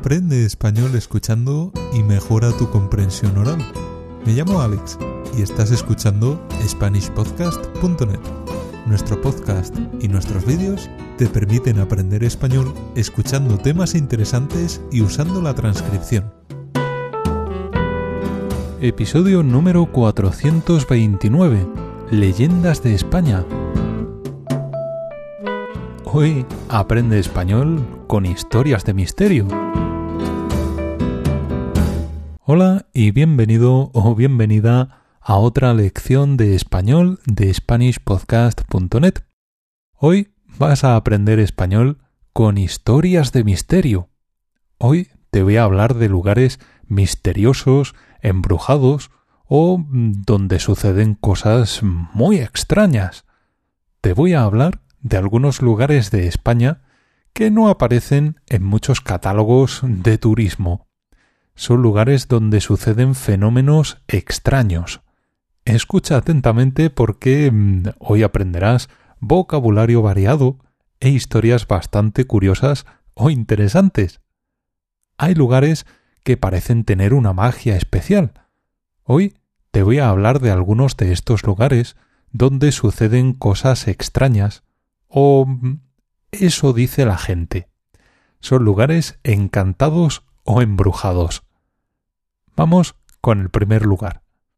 Aprende español escuchando y mejora tu comprensión oral. Me llamo Alex y estás escuchando SpanishPodcast.net. Nuestro podcast y nuestros vídeos te permiten aprender español escuchando temas interesantes y usando la transcripción. Episodio número 429. Leyendas de España. Hoy aprende español con historias de misterio. Hola y bienvenido o bienvenida a otra lección de español de SpanishPodcast.net. Hoy vas a aprender español con historias de misterio. Hoy te voy a hablar de lugares misteriosos, embrujados o donde suceden cosas muy extrañas. Te voy a hablar de algunos lugares de España que no aparecen en muchos catálogos de turismo. Son lugares donde suceden fenómenos extraños. Escucha atentamente porque hoy aprenderás vocabulario variado e historias bastante curiosas o interesantes. Hay lugares que parecen tener una magia especial. Hoy te voy a hablar de algunos de estos lugares donde suceden cosas extrañas, o eso dice la gente. Son lugares encantados o embrujados. Vamos con el primer lugar.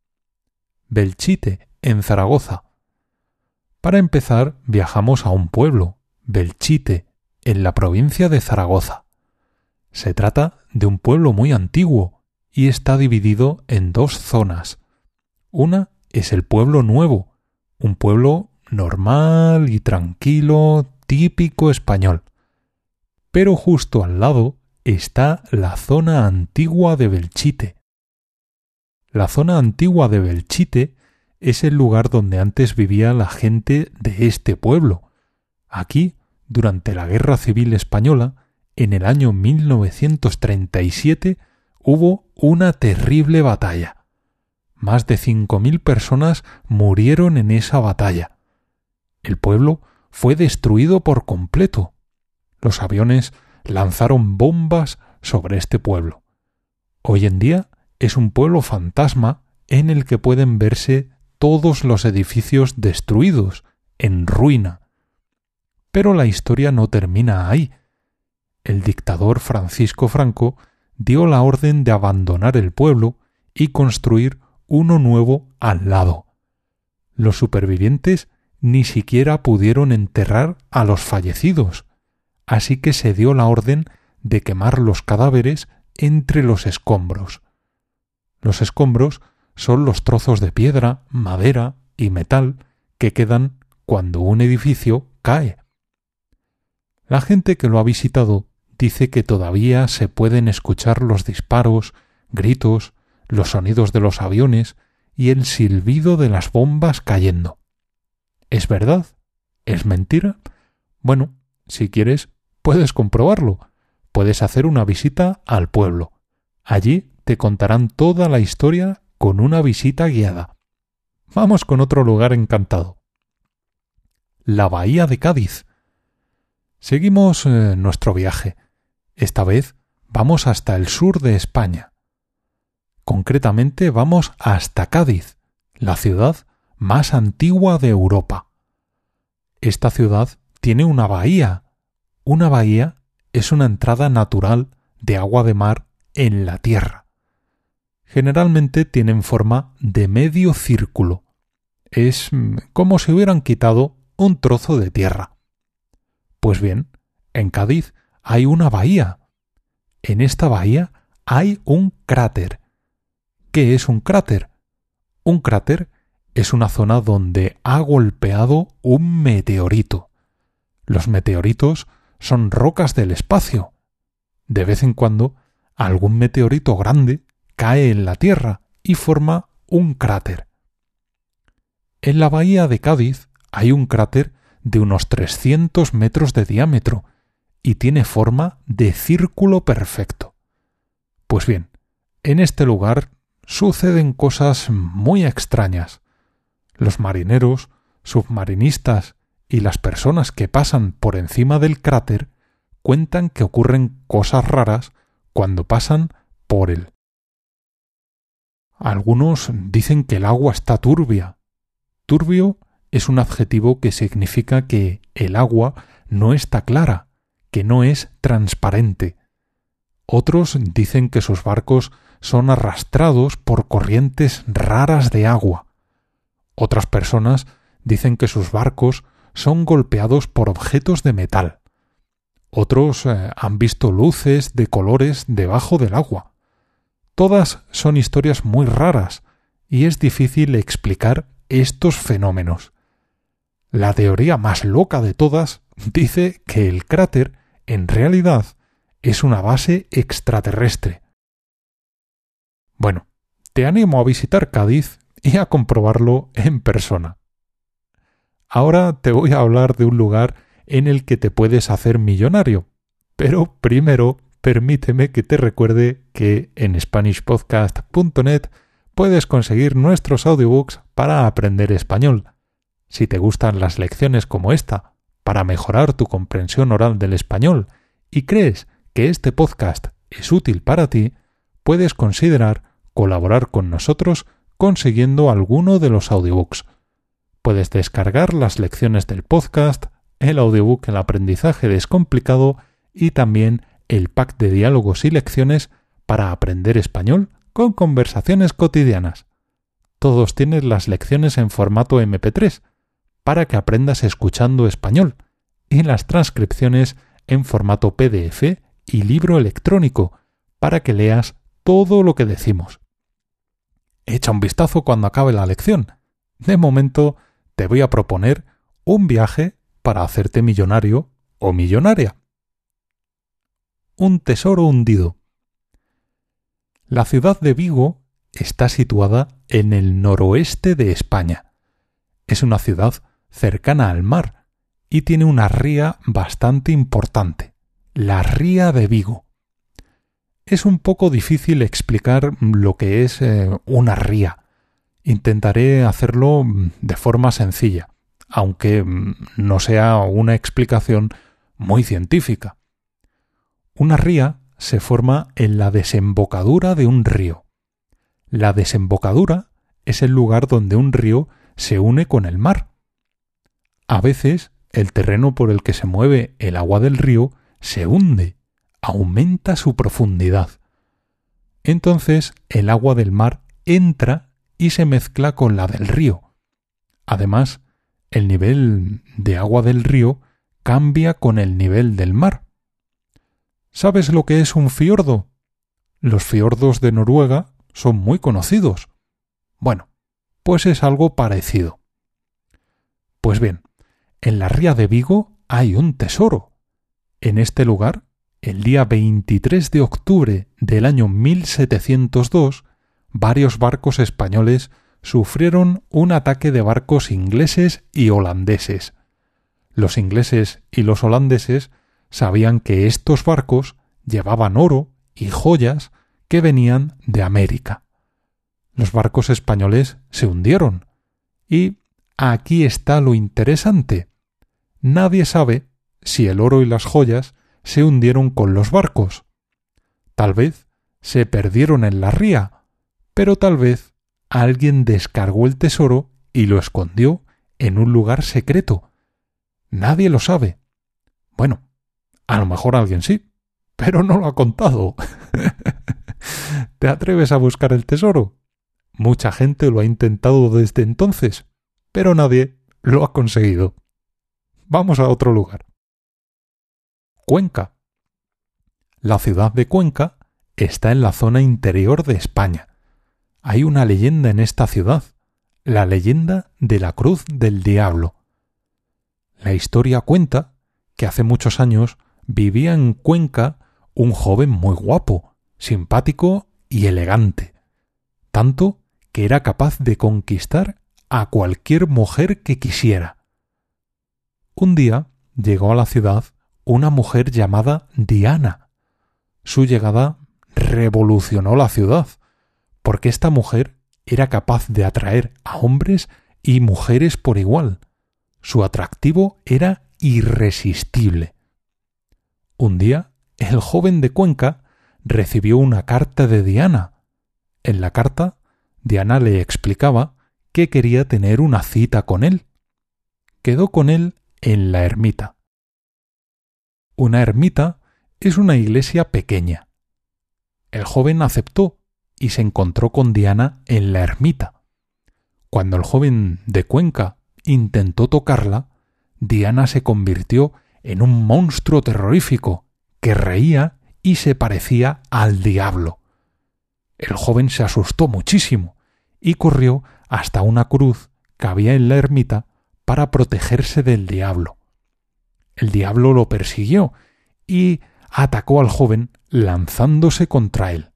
Belchite, en Zaragoza. Para empezar, viajamos a un pueblo, Belchite, en la provincia de Zaragoza. Se trata de un pueblo muy antiguo y está dividido en dos zonas. Una es el pueblo nuevo, un pueblo normal y tranquilo, típico español. Pero justo al lado está la zona antigua de Belchite. La zona antigua de Belchite es el lugar donde antes vivía la gente de este pueblo. Aquí, durante la Guerra Civil Española, en el año 1937, hubo una terrible batalla. Más de 5.000 personas murieron en esa batalla. El pueblo fue destruido por completo. Los aviones lanzaron bombas sobre este pueblo. Hoy en día es un pueblo fantasma en el que pueden verse todos los edificios destruidos, en ruina. Pero la historia no termina ahí. El dictador Francisco Franco dio la orden de abandonar el pueblo y construir uno nuevo al lado. Los supervivientes ni siquiera pudieron enterrar a los fallecidos, así que se dio la orden de quemar los cadáveres entre los escombros. Los escombros son los trozos de piedra, madera y metal que quedan cuando un edificio cae. La gente que lo ha visitado dice que todavía se pueden escuchar los disparos, gritos, los sonidos de los aviones y el silbido de las bombas cayendo. ¿Es verdad? ¿Es mentira? Bueno, si quieres, puedes comprobarlo. Puedes hacer una visita al pueblo. Allí te contarán toda la historia con una visita guiada. Vamos con otro lugar encantado. La Bahía de Cádiz. Seguimos nuestro viaje. Esta vez vamos hasta el sur de España. Concretamente vamos hasta Cádiz, la ciudad más antigua de Europa. Esta ciudad tiene una bahía. Una bahía es una entrada natural de agua de mar en la tierra. Generalmente tienen forma de medio círculo. Es como si hubieran quitado un trozo de tierra. Pues bien, en Cádiz hay una bahía. En esta bahía hay un cráter. ¿Qué es un cráter? Un cráter es una zona donde ha golpeado un meteorito. Los meteoritos son rocas del espacio. De vez en cuando, algún meteorito grande cae en la Tierra y forma un cráter. En la bahía de Cádiz hay un cráter de unos 300 metros de diámetro y tiene forma de círculo perfecto. Pues bien, en este lugar suceden cosas muy extrañas. Los marineros, submarinistas y las personas que pasan por encima del cráter cuentan que ocurren cosas raras cuando pasan por él. Algunos dicen que el agua está turbia. Turbio es un adjetivo que significa que el agua no está clara, que no es transparente. Otros dicen que sus barcos son arrastrados por corrientes raras de agua. Otras personas dicen que sus barcos son golpeados por objetos de metal. Otros han visto luces de colores debajo del agua. Todas son historias muy raras y es difícil explicar estos fenómenos. La teoría más loca de todas dice que el cráter, en realidad, es una base extraterrestre. Bueno, te animo a visitar Cádiz y a comprobarlo en persona. Ahora te voy a hablar de un lugar en el que te puedes hacer millonario, pero primero permíteme que te recuerde que en SpanishPodcast.net puedes conseguir nuestros audiobooks para aprender español. Si te gustan las lecciones como esta, para mejorar tu comprensión oral del español, y crees que este podcast es útil para ti, puedes considerar colaborar con nosotros consiguiendo alguno de los audiobooks. Puedes descargar las lecciones del podcast, el audiobook El aprendizaje descomplicado y también el pack de diálogos y lecciones para aprender español con conversaciones cotidianas. Todos tienen las lecciones en formato MP3 para que aprendas escuchando español y las transcripciones en formato PDF y libro electrónico para que leas todo lo que decimos. Echa un vistazo cuando acabe la lección. De momento te voy a proponer un viaje para hacerte millonario o millonaria. Un tesoro hundido. La ciudad de Vigo está situada en el noroeste de España. Es una ciudad cercana al mar y tiene una ría bastante importante, la Ría de Vigo. Es un poco difícil explicar lo que es una ría. Intentaré hacerlo de forma sencilla, aunque no sea una explicación muy científica. Una ría se forma en la desembocadura de un río. La desembocadura es el lugar donde un río se une con el mar. A veces el terreno por el que se mueve el agua del río se hunde, aumenta su profundidad. Entonces el agua del mar entra y se mezcla con la del río. Además, el nivel de agua del río cambia con el nivel del mar. ¿Sabes lo que es un fiordo? Los fiordos de Noruega son muy conocidos. Bueno, pues es algo parecido. Pues bien, en la Ría de Vigo hay un tesoro. En este lugar, el día 23 de octubre del año 1702, varios barcos españoles sufrieron un ataque de barcos ingleses y holandeses. Los ingleses y los holandeses sabían que estos barcos llevaban oro y joyas que venían de América. Los barcos españoles se hundieron. Y aquí está lo interesante. Nadie sabe si el oro y las joyas se hundieron con los barcos. Tal vez se perdieron en la ría, pero tal vez alguien descargó el tesoro y lo escondió en un lugar secreto. Nadie lo sabe. Bueno, a lo mejor alguien sí, pero no lo ha contado. ¿Te atreves a buscar el tesoro? Mucha gente lo ha intentado desde entonces, pero nadie lo ha conseguido. Vamos a otro lugar. Cuenca. La ciudad de Cuenca está en la zona interior de España. Hay una leyenda en esta ciudad, la leyenda de la Cruz del Diablo. La historia cuenta que hace muchos años vivía en Cuenca un joven muy guapo, simpático y elegante, tanto que era capaz de conquistar a cualquier mujer que quisiera. Un día llegó a la ciudad una mujer llamada Diana. Su llegada revolucionó la ciudad, porque esta mujer era capaz de atraer a hombres y mujeres por igual. Su atractivo era irresistible. Un día, el joven de Cuenca recibió una carta de Diana. En la carta, Diana le explicaba que quería tener una cita con él. Quedó con él en la ermita. Una ermita es una iglesia pequeña. El joven aceptó y se encontró con Diana en la ermita. Cuando el joven de Cuenca intentó tocarla, Diana se convirtió en un monstruo terrorífico que reía y se parecía al diablo. El joven se asustó muchísimo y corrió hasta una cruz que había en la ermita para protegerse del diablo. El diablo lo persiguió y atacó al joven lanzándose contra él.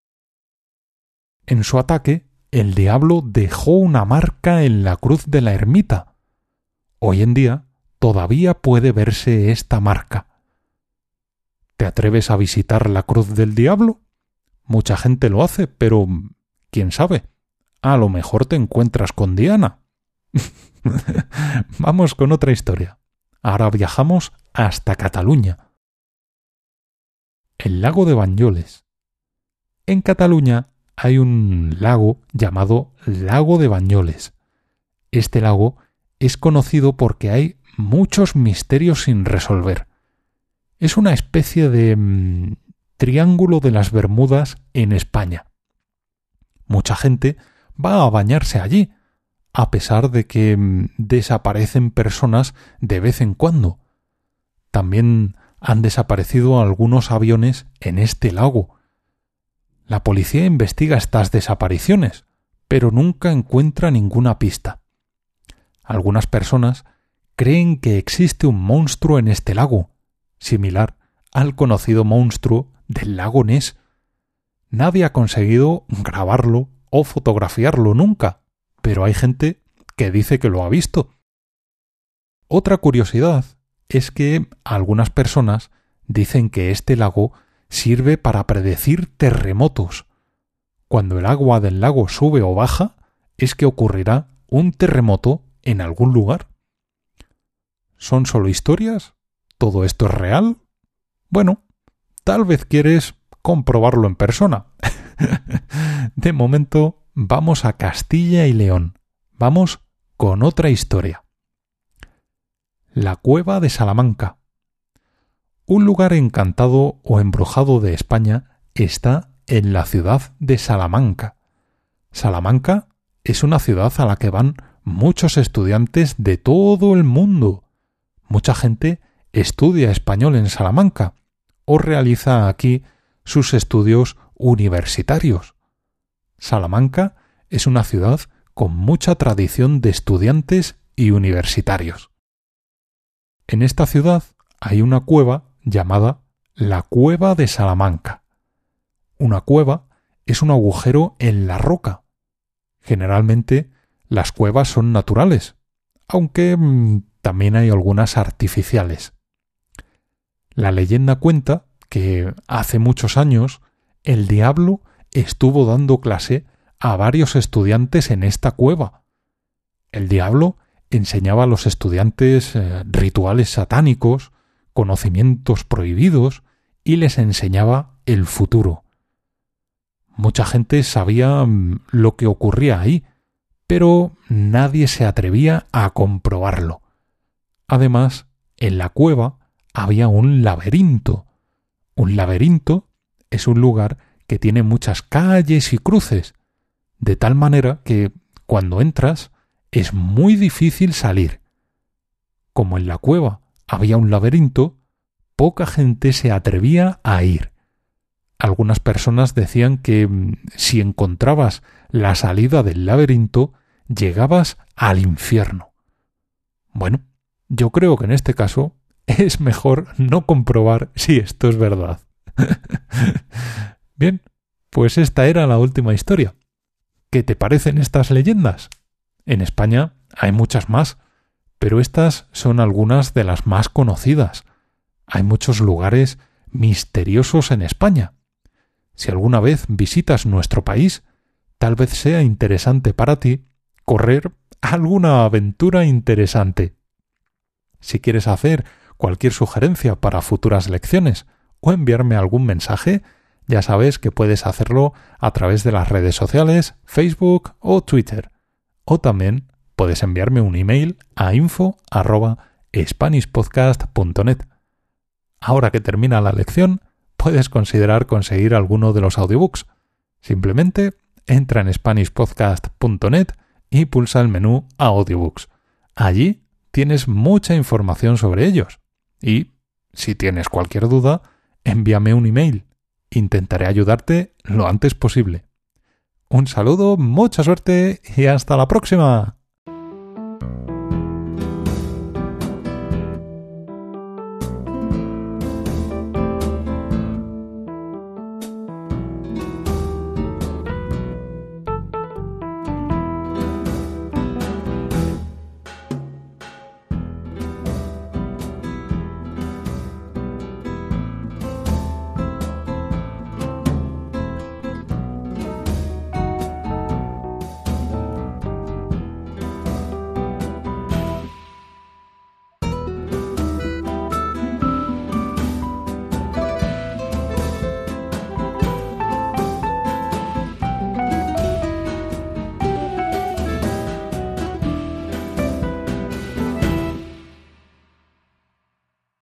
En su ataque, el diablo dejó una marca en la cruz de la ermita. Hoy en día todavía puede verse esta marca. ¿Te atreves a visitar la cruz del diablo? Mucha gente lo hace, pero quién sabe, a lo mejor te encuentras con Diana. Vamos con otra historia. Ahora viajamos hasta Cataluña. El lago de Banyoles. En Cataluña hay un lago llamado Lago de Banyoles. Este lago es conocido porque hay muchos misterios sin resolver. Es una especie de Triángulo de las Bermudas en España. Mucha gente va a bañarse allí, a pesar de que desaparecen personas de vez en cuando. También han desaparecido algunos aviones en este lago. La policía investiga estas desapariciones, pero nunca encuentra ninguna pista. Algunas personas creen que existe un monstruo en este lago, similar al conocido monstruo del lago Ness. Nadie ha conseguido grabarlo o fotografiarlo nunca, pero hay gente que dice que lo ha visto. Otra curiosidad es que algunas personas dicen que este lago sirve para predecir terremotos. Cuando el agua del lago sube o baja, es que ocurrirá un terremoto en algún lugar. ¿Son solo historias? ¿Todo esto es real? Bueno, tal vez quieres comprobarlo en persona. De momento, vamos a Castilla y León. Vamos con otra historia. La cueva de Salamanca. Un lugar encantado o embrujado de España está en la ciudad de Salamanca. Salamanca es una ciudad a la que van muchos estudiantes de todo el mundo. Mucha gente estudia español en Salamanca o realiza aquí sus estudios universitarios. Salamanca es una ciudad con mucha tradición de estudiantes y universitarios. En esta ciudad hay una cueva llamada la Cueva de Salamanca. Una cueva es un agujero en la roca. Generalmente las cuevas son naturales, aunque también hay algunas artificiales. La leyenda cuenta que hace muchos años el diablo estuvo dando clase a varios estudiantes en esta cueva. El diablo enseñaba a los estudiantes rituales satánicos, conocimientos prohibidos y les enseñaba el futuro. Mucha gente sabía lo que ocurría ahí, pero nadie se atrevía a comprobarlo. Además, en la cueva había un laberinto. Un laberinto es un lugar que tiene muchas calles y cruces, de tal manera que, cuando entras, es muy difícil salir. Como en la cueva había un laberinto, poca gente se atrevía a ir. Algunas personas decían que si encontrabas la salida del laberinto, llegabas al infierno. Bueno, yo creo que en este caso es mejor no comprobar si esto es verdad. Bien, pues esta era la última historia. ¿Qué te parecen estas leyendas? En España hay muchas más, pero estas son algunas de las más conocidas. Hay muchos lugares misteriosos en España. Si alguna vez visitas nuestro país, tal vez sea interesante para ti correr alguna aventura interesante. Si quieres hacer cualquier sugerencia para futuras lecciones o enviarme algún mensaje, Ya sabes que puedes hacerlo a través de las redes sociales, Facebook o Twitter. O también puedes enviarme un email a info@spanishpodcast.net. Ahora que termina la lección, puedes considerar conseguir alguno de los audiobooks. Simplemente entra en SpanishPodcast.net y pulsa el menú Audiobooks. Allí tienes mucha información sobre ellos. Y, si tienes cualquier duda, envíame un email. Intentaré ayudarte lo antes posible. Un saludo, mucha suerte y hasta la próxima.